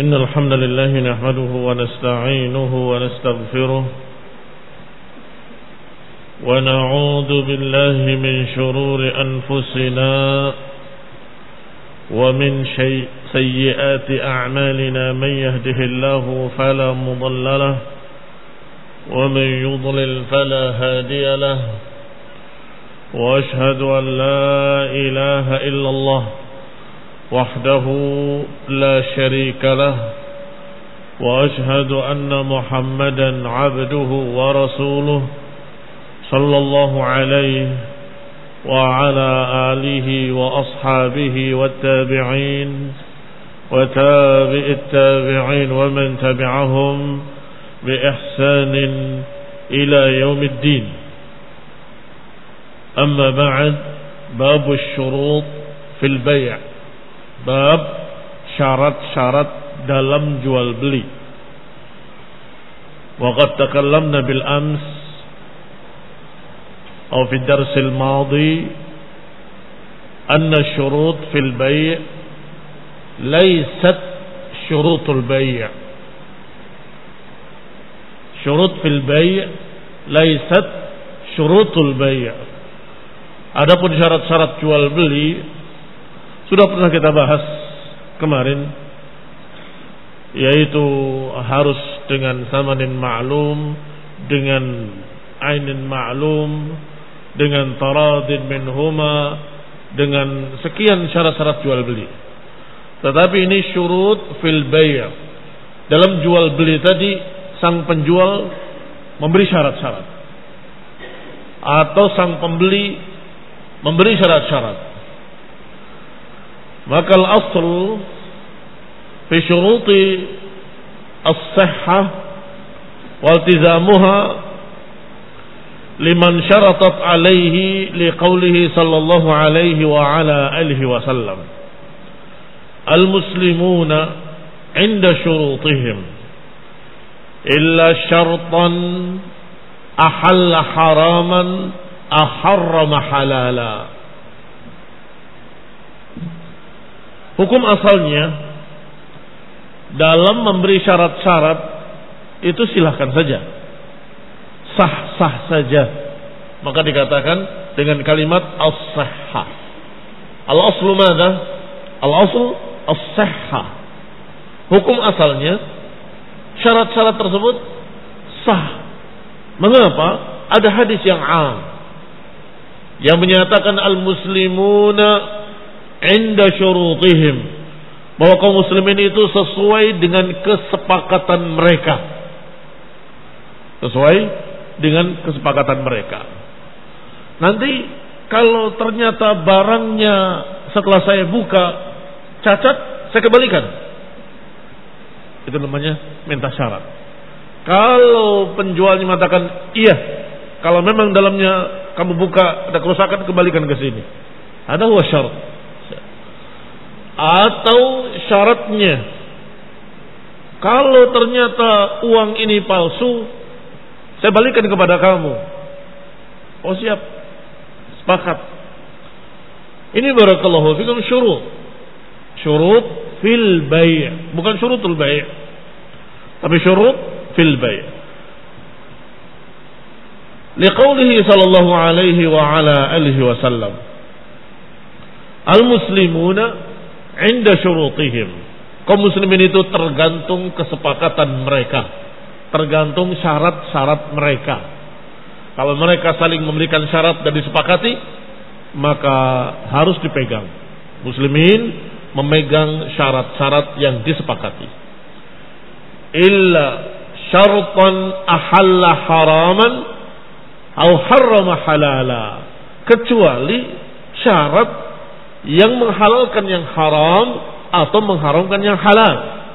إن الحمد لله نحمده ونستعينه ونستغفره ونعوذ بالله من شرور أنفسنا ومن سيئات أعمالنا من يهده الله فلا مضل له ومن يضلل فلا هادي له وأشهد أن لا إله إلا الله وحده لا شريك له وأشهد أن محمدا عبده ورسوله صلى الله عليه وعلى آله وأصحابه والتابعين وتابع التابعين ومن تبعهم بإحسان إلى يوم الدين. أما بعد، باب الشروط في البيع. Bab syarat-syarat dalam jual beli. Waqad takallamna bil ams atau fi dars al madi anna syurut fil bay' laysat syurutul bay'. Syurut fil bay' laysat syurutul bay'. Adapun syarat-syarat jual beli sudah pernah kita bahas kemarin, yaitu harus dengan samanin ma'lum, dengan ainin ma'lum, dengan taradin minhuma, dengan sekian syarat-syarat jual beli. Tetapi ini syurut fil bay'. Dalam jual beli tadi sang penjual memberi syarat-syarat atau sang pembeli memberi syarat-syarat. Maka al-asl fi syuruti as-sihhah wa iltizamuha liman syaratat alaihi liqaulihi sallallahu alaihi wa ala alihi wa sallam al-muslimuna inda syurutihim illa syartan ahalla haraman aharrama halala. Hukum asalnya dalam memberi syarat-syarat itu silahkan saja, sah-sah saja. Maka dikatakan dengan kalimat as-sihhah. Al-aslu madza? Al-aslu as-sihhah. Hukum asalnya syarat-syarat tersebut sah. Mengapa? Ada hadis yang am yang menyatakan al-muslimuna inda syurutihim, bahwa kaum muslimin itu sesuai dengan kesepakatan mereka. Sesuai dengan kesepakatan mereka. Nanti kalau ternyata barangnya setelah saya buka cacat, saya kembalikan. Itu namanya minta syarat. Kalau penjualnya mengatakan iya, kalau memang dalamnya kamu buka ada kerusakan, kembalikan ke sini. Ada huwa syarat. Atau syaratnya, kalau ternyata uang ini palsu, saya balikan kepada kamu. Oh siap, sepakat. Ini barakallahu fikum syurut fil bay', bukan syurutul bay', tapi syurut fil bay'. Liqaulihi sallallahu alaihi wa ala alihi wa sallam al-muslimuna inda syurutihim. Kaum muslimin itu tergantung kesepakatan mereka, tergantung syarat-syarat mereka. Kalau mereka saling memberikan syarat dan disepakati, maka harus dipegang. Muslimin memegang syarat-syarat yang disepakati. Illa syartan ahalla haraman au harrama halala, kecuali syarat yang menghalalkan yang haram atau mengharamkan yang halal.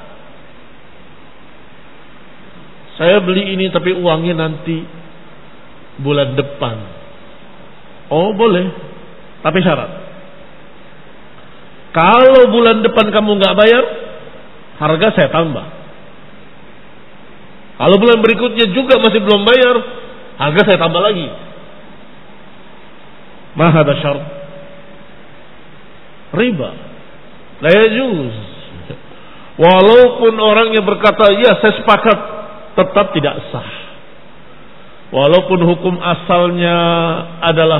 Saya beli ini tapi uangnya nanti bulan depan. Oh boleh, tapi syarat. Kalau bulan depan kamu nggak bayar, harga saya tambah. Kalau bulan berikutnya juga masih belum bayar, harga saya tambah lagi. Ma hada syart? Riba. La yajuz. Walaupun orangnya berkata, ya saya sepakat, tetap tidak sah. Walaupun hukum asalnya adalah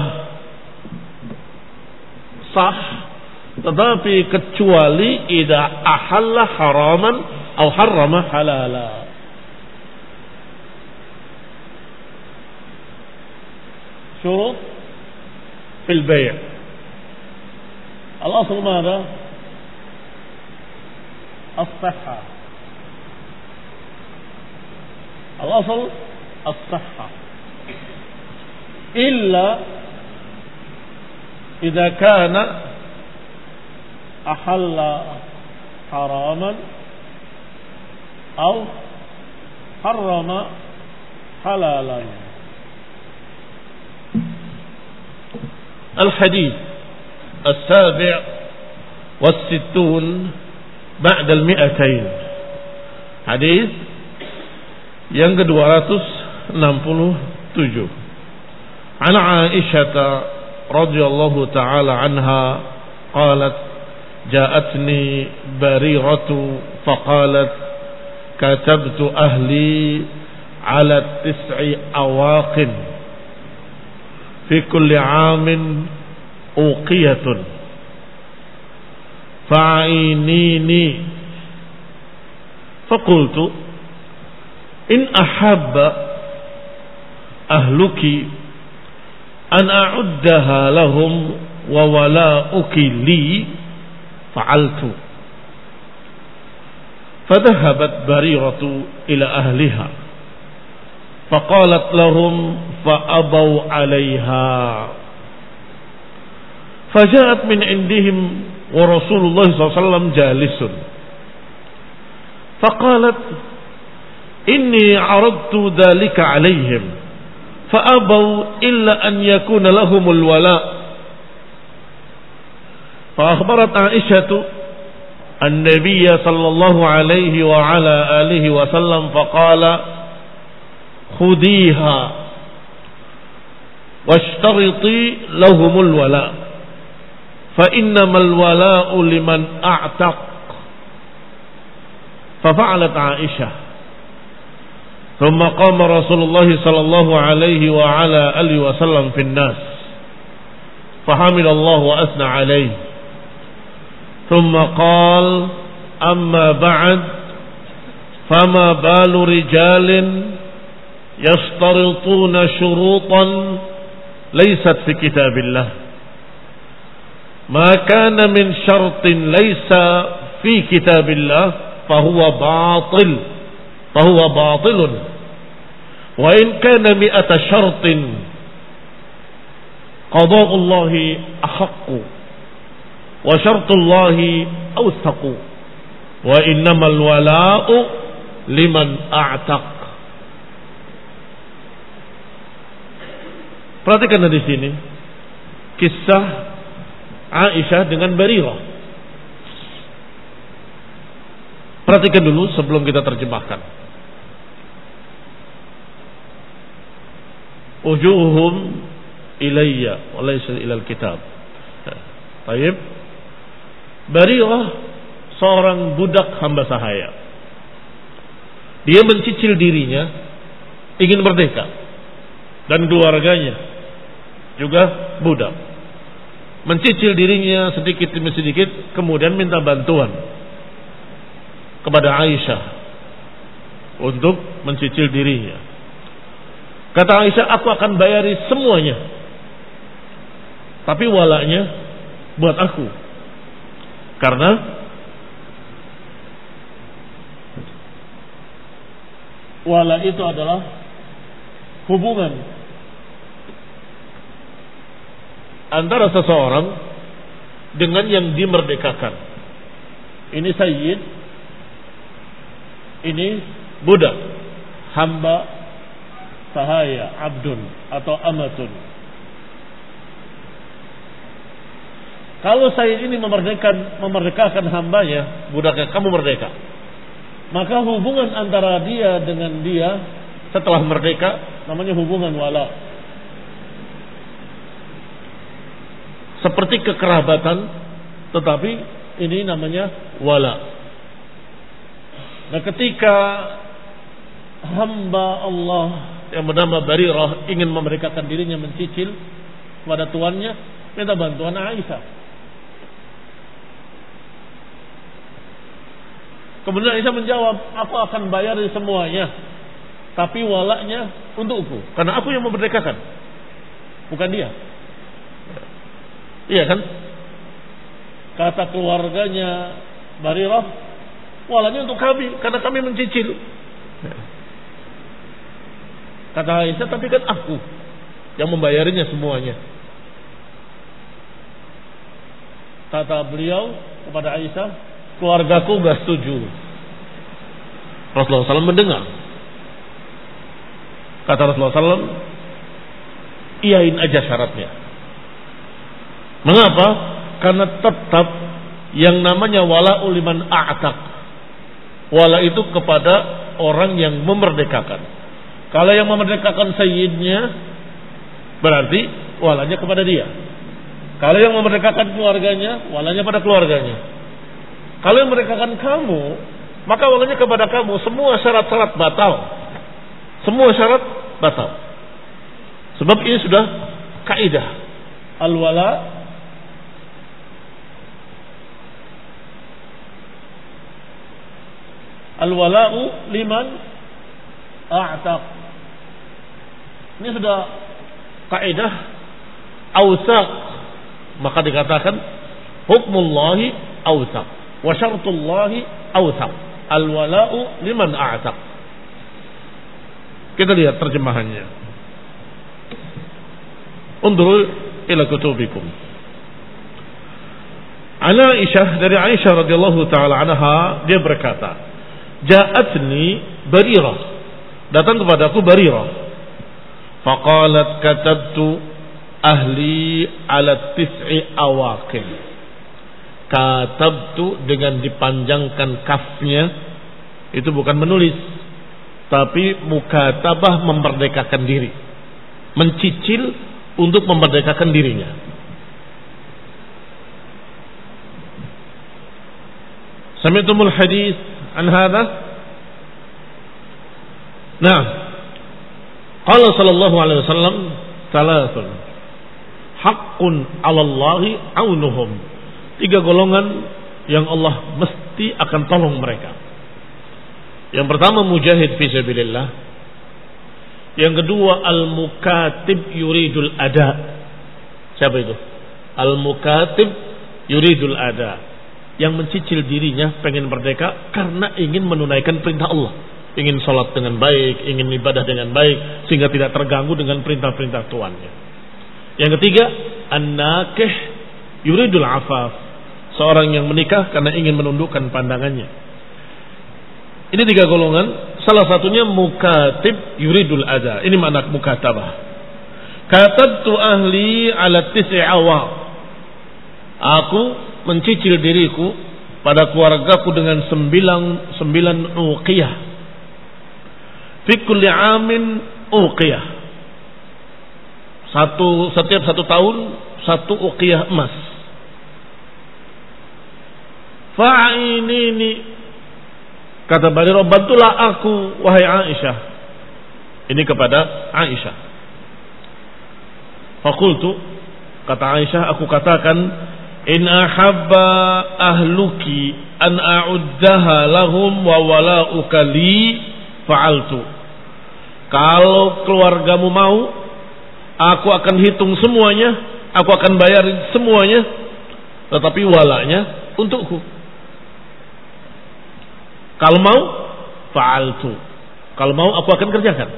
sah, tetapi kecuali idza ahalla haraman atau harrama halala. Syurut fil bay'. Al-asl ماذا؟ الصحة. الأصل الصحة إلا إذا كان أحل حراما أو حرم حلالا. الحديث السابع والستون بعد المئتين. Hadis yang ke-267. An Aisyah radhiyallahu taala anha qalat ja'atni bariratu faqalat katabtu ahli ala 9 awaqin fi kulli 'amin uqiyatun fa'inini faqultu in ahabba ahluki an a'uddaha lahum wa wala'uki li fa'altu fadhahabat bariratu ila ahliha faqalat lahum fa'abaw 'alayha faja'at min indihim wa Rasulullah SAW jalisun faqalat inni 'aradtu dhalika 'alayhim fa'abaw illa an yakuna lahumul wala' fa akhbarat Aisyah an-nabiy sallallahu alaihi wa ala alihi wa sallam faqala khudiha washtariti lahumul wala' fa innamal wala'u liman a'taq fa fa'alat Aisyah ثم قام رسول الله صلى الله عليه وعلى آله وسلم في الناس فحمد الله وأثنى عليه ثم قال أما بعد فما بال رجال يشترطون شروطا ليست في كتاب الله ما كان من شرط ليس في كتاب الله فهو باطل وإن كان 100 شرط قضاء الله أحق وشرط الله أوثق وإنما الولاء لمن أعتق. Perhatikan di sini kisah Aisyah dengan Barirah. Perhatikan dulu sebelum kita terjemahkan. Ujuhum ilayya wa laysa ilal kitab. Baik. Barirah seorang budak hamba sahaya. Dia mencicil dirinya ingin merdeka dan keluarganya juga budak. Mencicil dirinya sedikit demi sedikit kemudian minta bantuan kepada Aisyah untuk mencicil dirinya. Kata Aisyah, aku akan bayari semuanya, tapi walaknya buat aku, karena wala itu adalah hubungan antara seseorang dengan yang dimerdekakan. Ini sayyid, ini budak, hamba sahaya, abdun atau amatun. Kalau sayyid ini memerdekakan hambanya, budaknya, kamu merdeka, maka hubungan antara dia dengan dia setelah merdeka namanya hubungan wala. Seperti kekerabatan, tetapi ini namanya wala. Nah, ketika hamba Allah yang bernama Barirah ingin memerdekakan dirinya, mencicil kepada tuannya, minta bantuan Aisyah. Kemudian Aisyah menjawab, aku akan bayar semuanya, tapi walaknya untukku, karena aku yang memerdekakan, bukan dia. Iya kan? Kata keluarganya Barirah, walaknya untuk kami, karena kami mencicil. Kata Aisyah, tapi kan aku yang membayarnya semuanya. Kata beliau kepada Aisyah, keluargaku gak setuju. Rasulullah SAW mendengar. Kata Rasulullah SAW, iyain aja syaratnya. Mengapa? Karena tetap yang namanya wala'u liman a'taq. Wala itu kepada orang yang memerdekakan. Kalau yang memerdekakan sayyidnya, berarti walanya kepada dia. Kalau yang memerdekakan keluarganya, walanya pada keluarganya. Kalau yang memerdekakan kamu, maka walanya kepada kamu. Semua syarat-syarat batal. Semua syarat batal. Sebab ini sudah kaidah. Al-wala'u liman a'taq. Ini sudah kaidah awsaq. Maka dikatakan hukmullahi awsaq wa syartullahi awsaq. Al-wala'u liman a'taq. Kita lihat terjemahannya. Unzuru ila kutubikum. Aisyah, dari Aisyah radhiyallahu taala anha, dia berkata, ja'atni Barirah, datang kepadaku Barirah. Faqalat katabtu ahli ala tis'i awaqin. Katabtu dengan dipanjangkan kafnya, itu bukan menulis, tapi mukatabah, memerdekakan diri, mencicil untuk memerdekakan dirinya. Sami'tumul hadis an hadha? Nah, qala sallallahu alaihi wasallam thalathun haqqun 'ala Allahi 'aunuhum. 3 golongan yang Allah mesti akan tolong mereka. Yang pertama mujahid fi sabilillah. Yang kedua al-mukatib yuridul ada. Siapa itu? Al-mukatib yuridul ada, yang mencicil dirinya pengen merdeka karena ingin menunaikan perintah Allah, ingin sholat dengan baik, ingin ibadah dengan baik, sehingga tidak terganggu dengan perintah-perintah tuannya. Yang ketiga an-nakih yuridul afaf, seorang yang menikah karena ingin menundukkan pandangannya. Ini 3 golongan. Salah satunya mukatib yuridul ada. Ini makna mukatabah. Katabtu ahli ala tis'i awaq. Aku mencicil diriku pada keluargaku dengan 9 uqiyah. Fi kulli amin uqiyah. Setiap 1 tahun 1 uqiyah emas. Fa'inini, kata Barirah, bantulah aku wahai Aisyah. Ini kepada Aisyah. Faqultu, kata Aisyah, aku katakan, in ahabba ahluki an a'uddaha lahum wa wala'uka li fa'altu. Kalau keluargamu mau, aku akan hitung semuanya, aku akan bayarin semuanya, tetapi walanya untukku. Kalau mau, fa'altu. Kalau mau, aku akan kerjakan.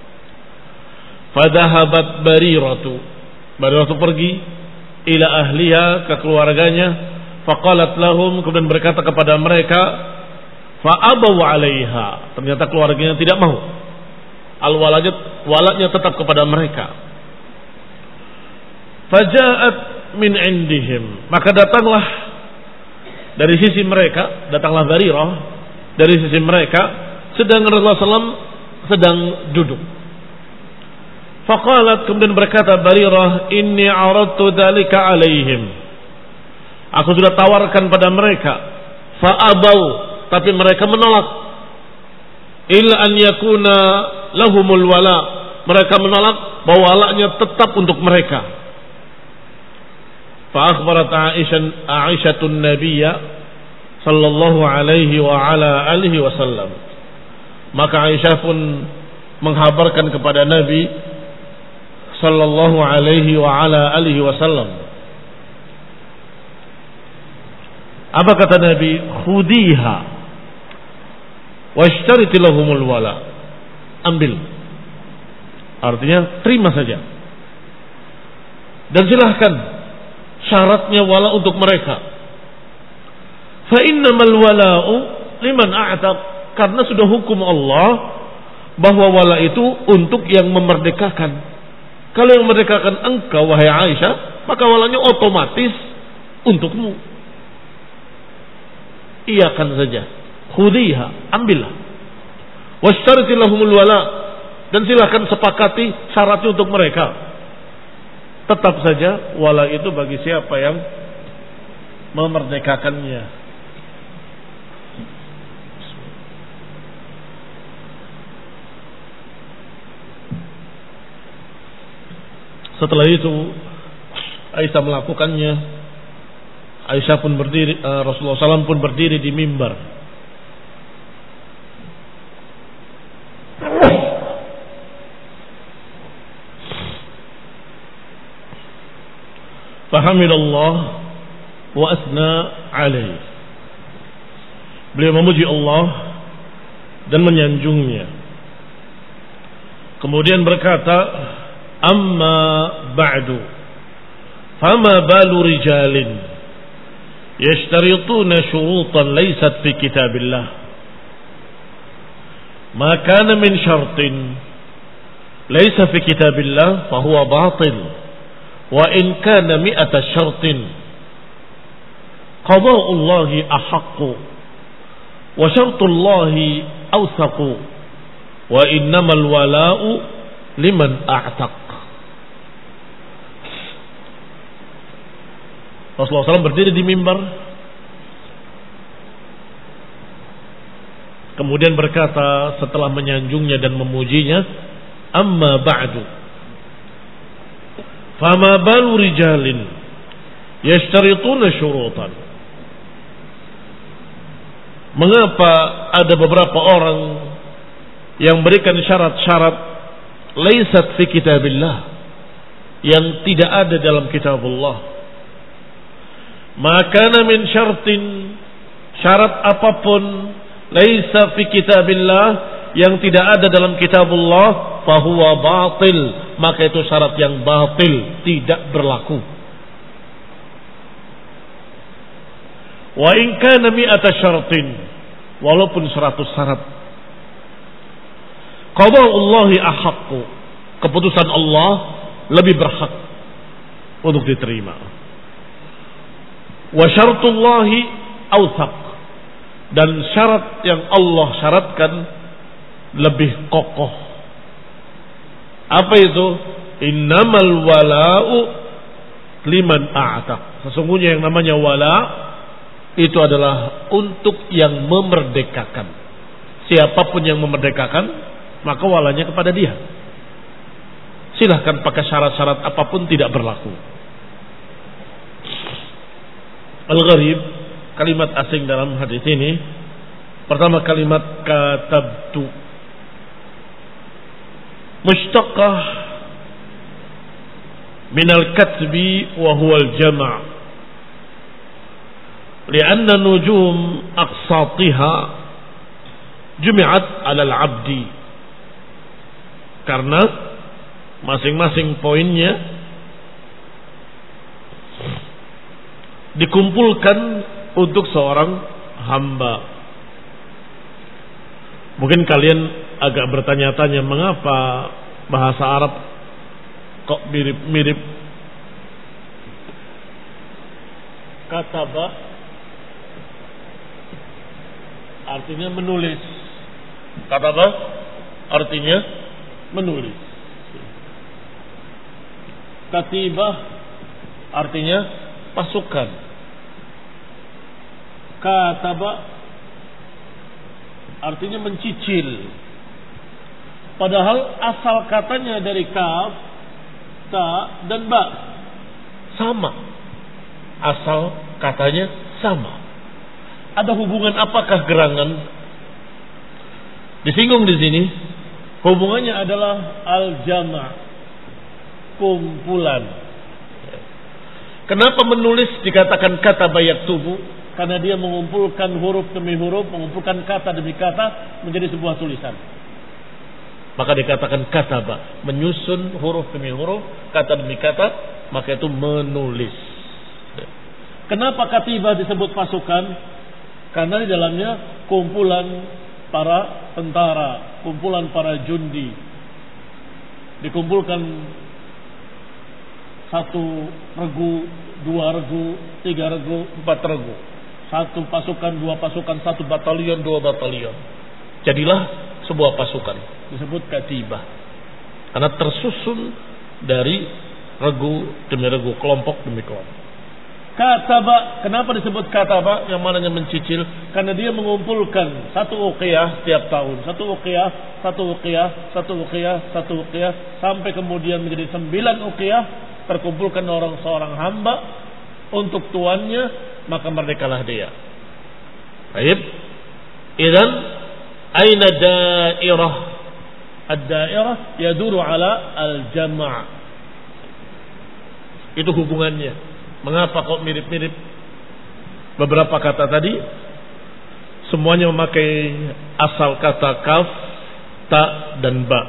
Fadhahabat Bariratu. Bariratu pergi ila ahliha, ke keluarganya. Faqalat lahum, kemudian berkata kepada mereka, fa'abaw 'alaiha. Ternyata keluarganya tidak mau. Walanya tetap kepada mereka. Faja'at min indihim. Maka datanglah dari sisi mereka, datanglah Barirah dari sisi mereka, sedang Rasulullah SAW sedang duduk. Faqalat, kemudian berkata Barirah, inni aradtu dzalika alaihim. Aku sudah tawarkan pada mereka, fa'abau, tapi mereka menolak. illa an yakuna lahumul wala. Mereka menolak bahwa walanya tetap untuk mereka. Fa akhbarat Aisyatun Nabiyya sallallahu alaihi wa ala alihi wasallam. Maka Aisyah pun menghabarkan kepada Nabi sallallahu alaihi wa ala alihi wasallam. Apa kata Nabi? Khudiha washtariti lahumul wala. Ambil. Artinya terima saja. Dan silahkan syaratnya wala untuk mereka. Fa innamal wala'u liman a'taq. Karena sudah hukum Allah bahwa wala itu untuk yang memerdekakan. Kalau yang memerdekakan engkau wahai Aisyah, maka walanya otomatis untukmu. Iyakan saja. Khudiha, ambillah. Washtariti lahumul wala, dan silakan sepakati syaratnya untuk mereka. Tetap saja wala itu bagi siapa yang memerdekakannya. Setelah itu Aisyah melakukannya. Aisyah pun berdiri, Rasulullah SAW pun berdiri di mimbar. Fahamidallah wa asna alaih. Beliau memuji Allah dan menyanjungnya. Kemudian berkata, amma ba'du, fama balu rijalin yashtarituna syurutan laysat fi kitabillah, ma kana min syartin laysa fi kitabillah fahuwa batil, wa in kana mi'ata syartin qada'ullahi ahaqqu wa syartullahi awsaqu wa innamal wala'u liman a'taq. Rasulullah SAW berdiri di mimbar, kemudian berkata setelah menyanjungnya dan memujinya, amma ba'du, fama balu rijalin yashtarituna syurutan. Mengapa ada beberapa orang yang berikan syarat-syarat laysat fi kitabillah, yang tidak ada dalam kitabullah. Maka min syartin, syarat apapun laisa fi kitabillah, yang tidak ada dalam kitabullah, fahuwa batil, maka itu syarat yang batil, tidak berlaku. Wa in kana mi'ata syartin, walaupun 100 syarat. Qada'ullahi ahaqqu, keputusan Allah lebih berhak untuk diterima. Wa syartullahi awsaq, dan syarat yang Allah syaratkan lebih kokoh. Apa itu? Innamal wala'u liman a'taq. Sesungguhnya yang namanya wala itu adalah untuk yang memerdekakan. Siapapun yang memerdekakan, maka walanya kepada dia. Silahkan pakai syarat-syarat apapun, tidak berlaku. Al-gharib, kalimat asing dalam hadis ini. Pertama kalimat katabtu, mushtaqah minal katbi wa huwa al-jama', lianna nujum aqsatiha jumi'at 'ala al-'abdi, karena masing-masing poinnya dikumpulkan untuk seorang hamba. Mungkin kalian agak bertanya-tanya, mengapa bahasa Arab kok mirip-mirip? Kataba artinya menulis. Kataba artinya menulis. Katibah artinya pasukan. Kataba artinya mencicil. Padahal asal katanya dari kaf, ta, dan ba. Sama. Asal katanya sama. Ada hubungan apakah gerangan? Disinggung di sini. Hubungannya adalah al-jama', kumpulan. Kenapa menulis dikatakan kata bayak tubuh? Karena dia mengumpulkan huruf demi huruf, mengumpulkan kata demi kata menjadi sebuah tulisan. Maka dikatakan kataba, menyusun huruf demi huruf, kata demi kata, maka itu menulis. Kenapa katibah disebut pasukan? Karena di dalamnya kumpulan para tentara, kumpulan para jundi. Dikumpulkan 1 regu, 2 regu, 3 regu, 4 regu. 1 pasukan, 2 pasukan, 1 batalion, 2 batalion. Jadilah sebuah pasukan. Disebut katibah. Karena tersusun dari regu demi regu, kelompok demi kelompok. Kataba, kenapa disebut kataba? Yang mananya mencicil? Karena dia mengumpulkan 1 uqiyah setiap tahun, 1 uqiyah, 1 uqiyah, 1 uqiyah, 1 uqiyah, sampai kemudian menjadi 9 uqiyah, terkumpulkan orang seorang hamba untuk tuannya, maka merdekalah dia. Baik. Idzan aina dairah? Ad-dairah yaduru ala al-jama'. Itu hubungannya. Mengapa kok mirip-mirip beberapa kata tadi? Semuanya memakai asal kata kaf, ta, dan ba.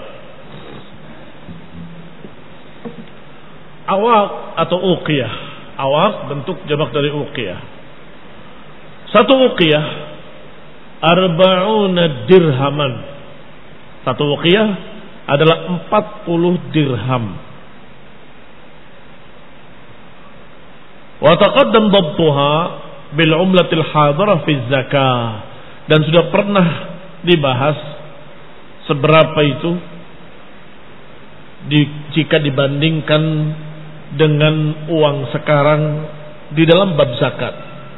Awaq atau uqiyah. Awaq bentuk jamak dari uqiyah. 1 uqiyah 40 dirhaman. 1 uqiyah adalah 40 dirham. Wa taqaddam dhabtuha bil umlatil hadirah fi zakah, dan sudah pernah dibahas seberapa itu jika dibandingkan dengan uang sekarang di dalam bab zakat.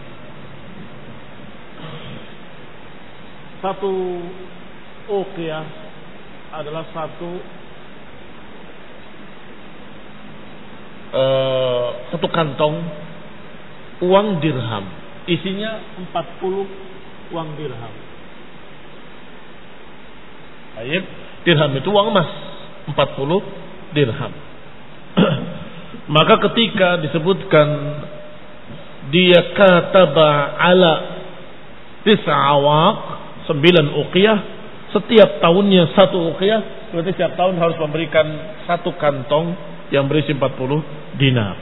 1 uqiyah adalah 1 kantong uang dirham, isinya 40 uang dirham. Baik, dirham itu uang emas, 40 dirham. Maka ketika disebutkan dia kataba ala 9 awaq, 9 uqiyah, setiap tahunnya 1 uqiyah, berarti setiap tahun harus memberikan 1 kantong yang berisi 40 dinar.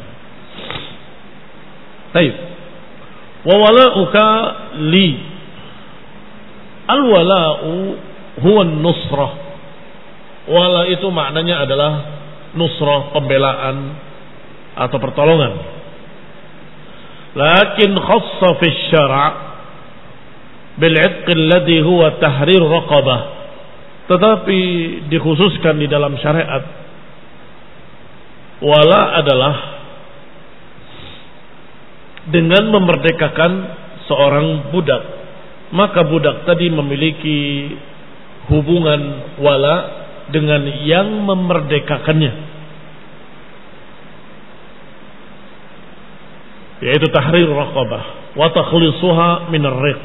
Baik. Wa wala'uka li. Al-wala'u huwa an-nusrah. Wala itu maknanya adalah nusrah, pembelaan atau pertolongan. Lakin khassa fi syara' bil 'itq alladhi huwa tahrir raqabah. Tetapi dikhususkan di dalam syariat, wala adalah dengan memerdekakan seorang budak. Maka budak tadi memiliki hubungan wala dengan yang memerdekakannya, yaitu tahrir raqabah wa takhlisuha min ar-riq,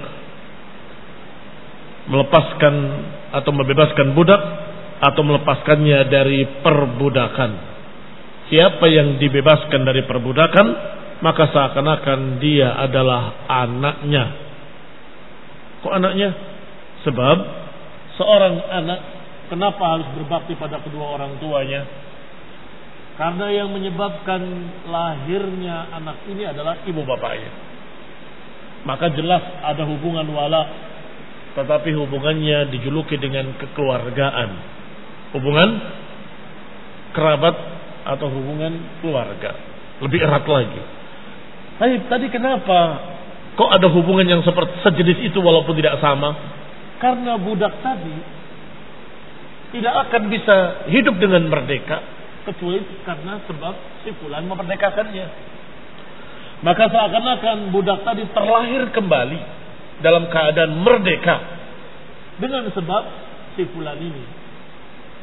melepaskan atau membebaskan budak atau melepaskannya dari perbudakan. Siapa yang dibebaskan dari perbudakan, maka seakan-akan dia adalah anaknya. Kok anaknya? Sebab seorang anak kenapa harus berbakti pada kedua orang tuanya? Karena yang menyebabkan lahirnya anak ini adalah ibu bapaknya. Maka jelas ada hubungan wala, tetapi hubungannya dijuluki dengan kekeluargaan. Hubungan kerabat atau hubungan keluarga. Lebih erat lagi. Tadi kenapa kok ada hubungan yang seperti sejenis itu walaupun tidak sama? Karena budak tadi tidak akan bisa hidup dengan merdeka kecuali karena sebab si fulan memerdekakannya. Maka seakan-akan budak tadi terlahir kembali dalam keadaan merdeka dengan sebab si fulan ini.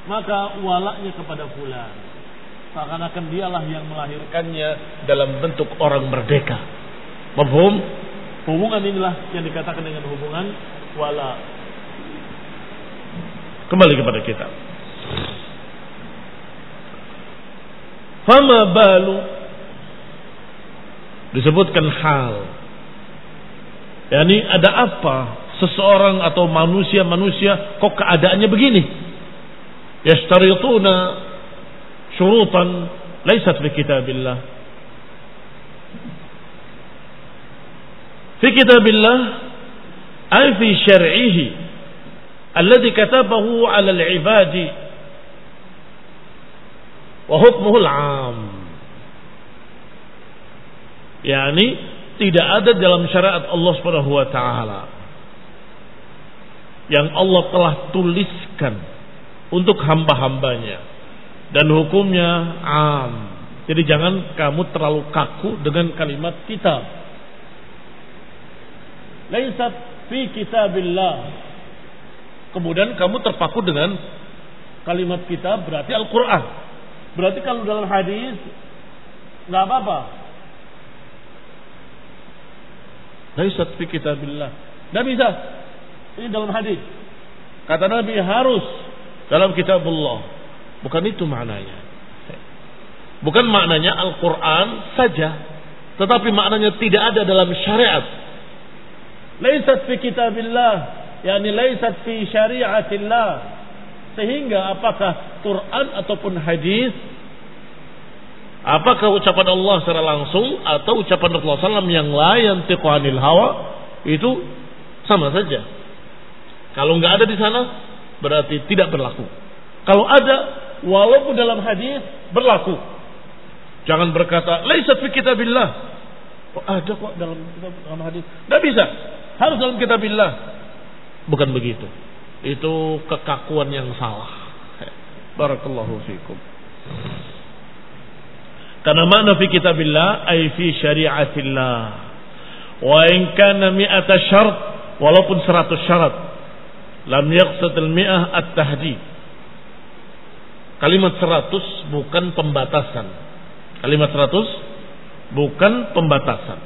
maka walaknya kepada fulan. Seakan-akan dialah yang melahirkannya dalam bentuk orang merdeka. Mafhum? Hubungan inilah yang dikatakan dengan hubungan wala. Kembali kepada kita. Fama balu, disebutkan hal. Yani ada apa seseorang atau manusia kok keadaannya begini? Yashtarituna syurutan laysat fi kitabillah. Fi kitabillah ay fi syar'ihi alladhi katabahu 'ala al-'ibadi wa hukmuhu al-'am. Yani tidak ada dalam syariat Allah Subhanahu wa taala yang Allah telah tuliskan untuk hamba-hambanya dan hukumnya 'am. Jadi jangan kamu terlalu kaku dengan kalimat kitab. Laisat fi kitabillah. Kemudian kamu terpaku dengan kalimat kitab berarti Al-Quran. Berarti kalau dalam hadis nggak apa-apa. Laisat fi kitabillah. Nggak bisa. Ini dalam hadis. Kata Nabi harus dalam kitabullah. Bukan itu maknanya. Bukan maknanya Al-Quran saja. Tetapi maknanya tidak ada dalam syariat. Laisat fi kitabillah. Yani laisat fi syariatillah. Sehingga apakah Quran ataupun hadis, apakah ucapan Allah secara langsung atau ucapan Rasulullah SAW yang la yantiqu anil hawa, itu sama saja. Kalau nggak ada di sana berarti tidak berlaku. Kalau ada, walaupun dalam hadis berlaku. Jangan berkata laisat fi kitabillah. Oh, ada kok dalam hadis. Nggak bisa. Harus dalam kitabillah. Bukan begitu. Itu kekakuan yang salah. Barakallahu fikum. Karena makna fi kitabillah ay fi syariatillah. Wa in kana mi'ata syart, walaupun 100 syarat, lam yaqsad al-mi'ah at-tahdid. Kalimat 100 bukan pembatasan. Kalimat 100 bukan pembatasan.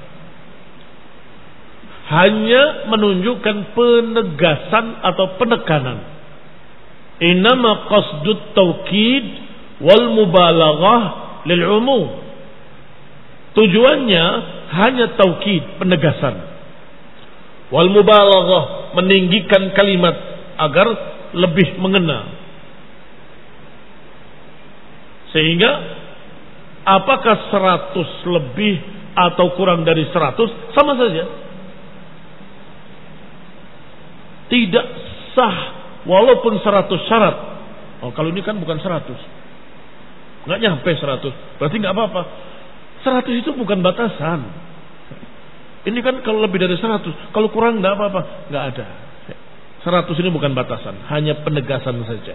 Hanya menunjukkan penegasan atau penekanan. Innama qasdut tawkid wal mubalaghah lil umum. Tujuannya hanya taukid, penegasan. Wal mubalaghah, meninggikan kalimat agar lebih mengena. Sehingga apakah 100 lebih atau kurang dari 100 sama saja. Tidak sah walaupun 100 syarat. Oh, kalau ini kan bukan 100. Nggak nyampe 100. Berarti nggak apa-apa. 100 itu bukan batasan. Ini kan kalau lebih dari 100. Kalau kurang nggak apa-apa. Nggak ada. 100 ini bukan batasan. Hanya penegasan saja.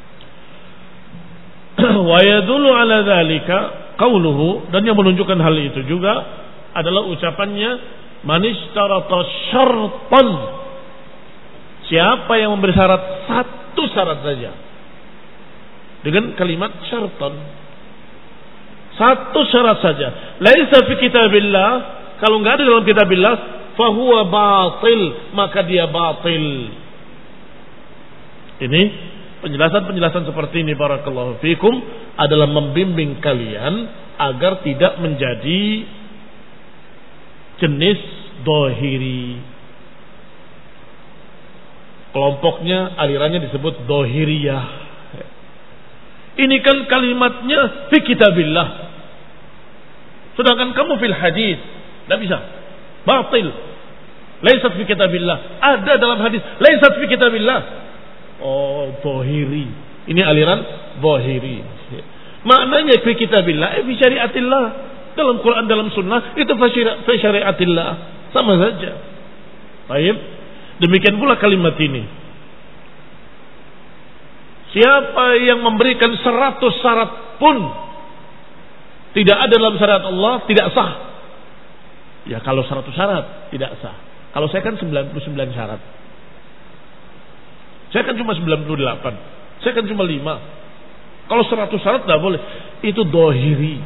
Wa yadullu ala dzalika qauluhu, dan yang menunjukkan hal itu juga adalah ucapannya man ishtarata syartan. Siapa yang memberi syarat, 1 syarat saja. Dengan kalimat syartan. 1 syarat saja. Laisa fi kitabillah, kalau enggak ada dalam kitabillah, fahuwa batil, maka dia batil. Ini penjelasan-penjelasan seperti ini barakallahu fikum adalah membimbing kalian agar tidak menjadi jenis dohiri. Kelompoknya, alirannya disebut dohiriyah. Ini kan kalimatnya fi kitabillah. Sedangkan kamu fil hadis, tidak bisa. Batil. Laisat fi kitabillah. Ada dalam hadis. Laisat fi kitabillah. Oh, dohiri. Ini aliran dohiri. Maknanya fi kitabillah, fi syariatillah. Dalam Quran, dalam sunnah, itu fi syariatillah. Sama saja. Baik. Demikian pula kalimat ini. Siapa yang memberikan 100 syarat pun tidak ada dalam syariat Allah, tidak sah. Ya kalau 100 syarat tidak sah. Kalau saya kan 99 syarat. Saya kan cuma 98. Saya kan cuma 5. Kalau 100 syarat tidak boleh. Itu dohiri.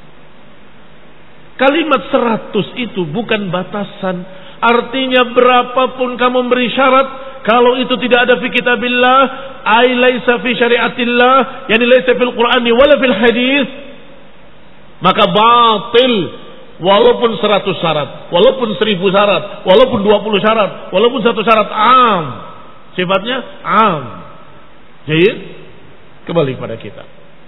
Kalimat 100 itu bukan batasan. Artinya berapapun kamu beri syarat, kalau itu tidak ada fi kitabillah, ay laisa fi syariatillah, yani laisa fil Qur'ani wala fil hadis, maka batil. Walaupun 100 syarat, walaupun 1000 syarat, walaupun 20 syarat, walaupun 1 syarat am. Sifatnya am. Jadi kembali kepada kita.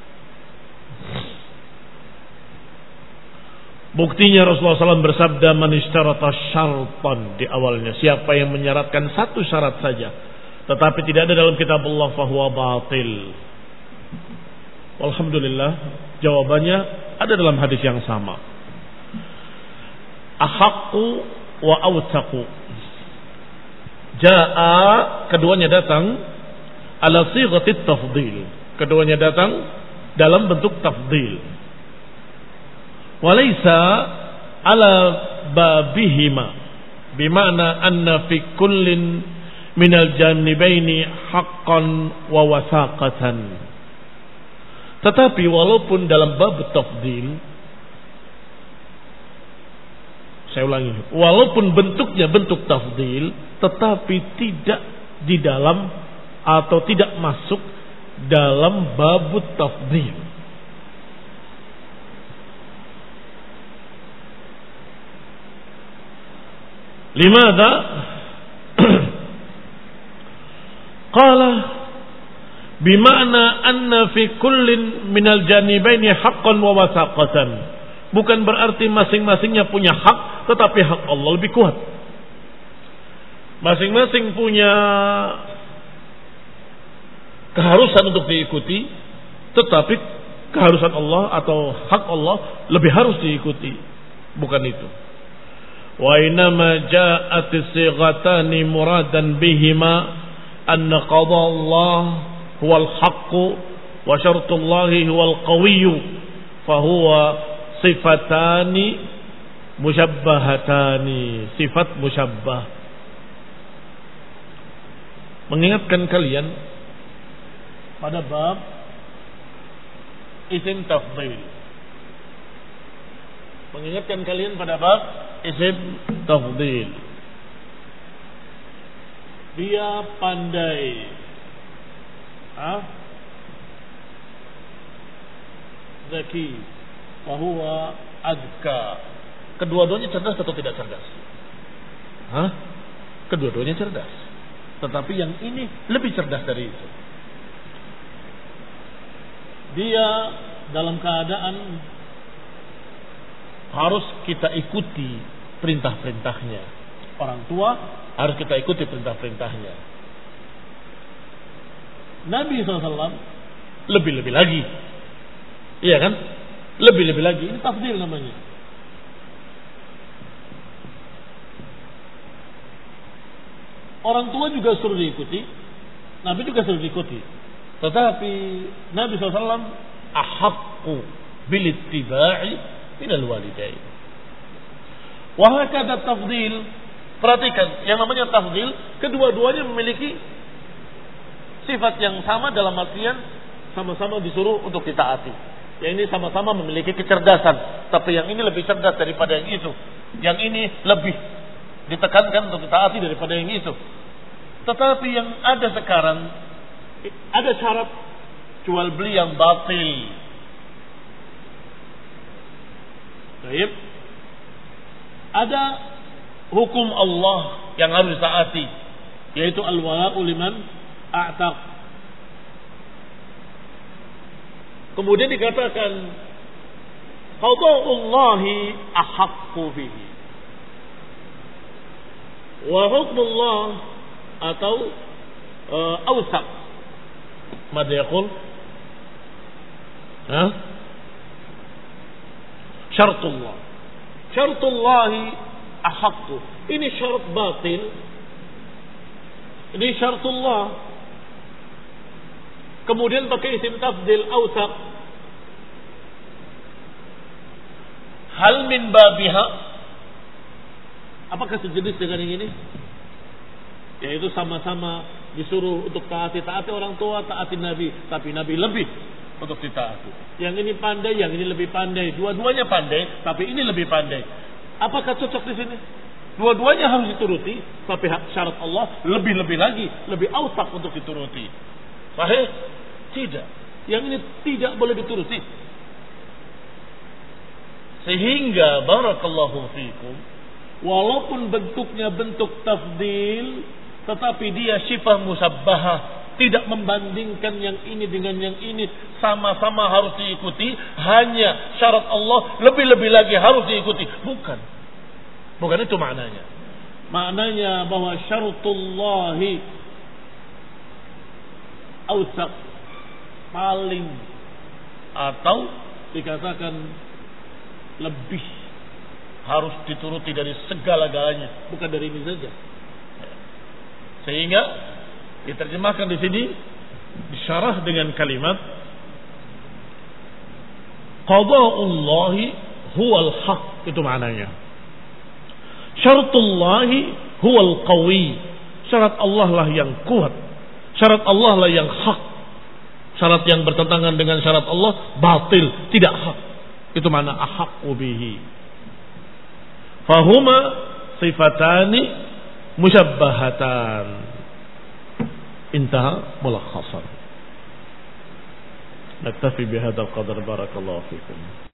Buktinya Rasulullah SAW bersabda, man istarata syartan, di awalnya, siapa yang menyaratkan 1 syarat saja tetapi tidak ada dalam kitab Allah, fahuwa batil. Alhamdulillah, jawabannya ada dalam hadis yang sama. Ahaqqu wa awthaqu. Jaa, keduanya datang ala sighatit tafdil. Keduanya datang dalam bentuk tafdil. Walaysa ala babihima, bima'na anna fi kullin minal janibaini haqqan wa wasaqatan. Tetapi walaupun dalam bab tafdil, saya ulangi, walaupun bentuknya bentuk tafdil, tetapi tidak di dalam atau tidak masuk dalam bab tafdil. Limadha? Qala bima'na anna fi kullin minal janibaini haqqan wa wasaqatan. Bukan berarti masing-masingnya punya hak, tetapi hak Allah lebih kuat. Masing-masing punya keharusan untuk diikuti, tetapi keharusan Allah atau hak Allah lebih harus diikuti. Bukan itu. Wa inama ja'at as-sighatani muradan bihima anna qada Allah huwal haqqu wa syartullahi huwal qawiyyu fa huwa sifatani musyabbahatani, sifat musyabbah. Mengingatkan kalian pada bab isim tafdhil. Mengingatkan kalian pada bab isim tafdhil. Dia pandai, zaki, fahuwa adka. Kedua-duanya cerdas atau tidak cerdas? Kedua-duanya cerdas. Tetapi yang ini lebih cerdas dari itu. Dia dalam keadaan harus kita ikuti perintah-perintahnya. Orang tua harus kita ikuti perintah-perintahnya. Nabi SAW lebih-lebih lagi. Iya kan? Lebih-lebih lagi. Ini tafdil namanya. Orang tua juga suruh diikuti, Nabi juga suruh diikuti. Tetapi Nabi SAW ahaqqu bil ittiba'i minal walidain. Wa hakadha tafdil. Perhatikan, yang namanya tafdil, kedua-duanya memiliki sifat yang sama dalam artian sama-sama disuruh untuk ditaati. Yang ini sama-sama memiliki kecerdasan, tapi yang ini lebih cerdas daripada yang itu. Yang ini lebih ditekankan untuk ditaati daripada yang itu. Tetapi yang ada sekarang, ada syarat jual beli yang batil. Baik. Ada hukum Allah yang harus ditaati, yaitu al-wala'u liman a'taq. Kemudian dikatakan qada'ullahi ahaqqu bihi. Wa hukmullah atau awsaq. Mada yaqul? Syartullah. Syartullahi ahaqqu. Ini syarat batil. Ini syartullah. Kemudian pakai isim tafdil awsaq. Hal min babiha. Apakah sejenis dengan yang ini? Yaitu sama-sama disuruh untuk taati orang tua, taati Nabi, tapi Nabi lebih untuk ditaati. Yang ini pandai, yang ini lebih pandai. Dua-duanya pandai, tapi ini lebih pandai. Apakah cocok di sini? Dua-duanya harus dituruti, tapi syarat Allah lebih-lebih lagi, lebih ausak untuk dituruti. Sahih? Tidak. Yang ini tidak boleh dituruti. Sehingga barakallahu fikum, walaupun bentuknya bentuk tafdil, tetapi dia syifah musabbahah, tidak membandingkan yang ini dengan yang ini, sama-sama harus diikuti. Hanya syarat Allah lebih-lebih lagi harus diikuti. Bukan itu maknanya. Maknanya bahwa syaratullahi awsaq, paling, atau dikatakan lebih harus dituruti dari segala-galanya, bukan dari ini saja. Sehingga diterjemahkan di sini, disyarah dengan kalimat qada'ullahi huwal haq, itu maknanya. Syaratullahi huwal qawi, syarat Allah lah yang kuat, syarat Allah lah yang hak. Syarat yang bertentangan dengan syarat Allah batil, tidak hak. Itu makna ahaqqu bihi. Fahuma sifatani musyabbahatan. Intaha mulakhasan. Naktafi bihadzal qadar, barakallahu fikum.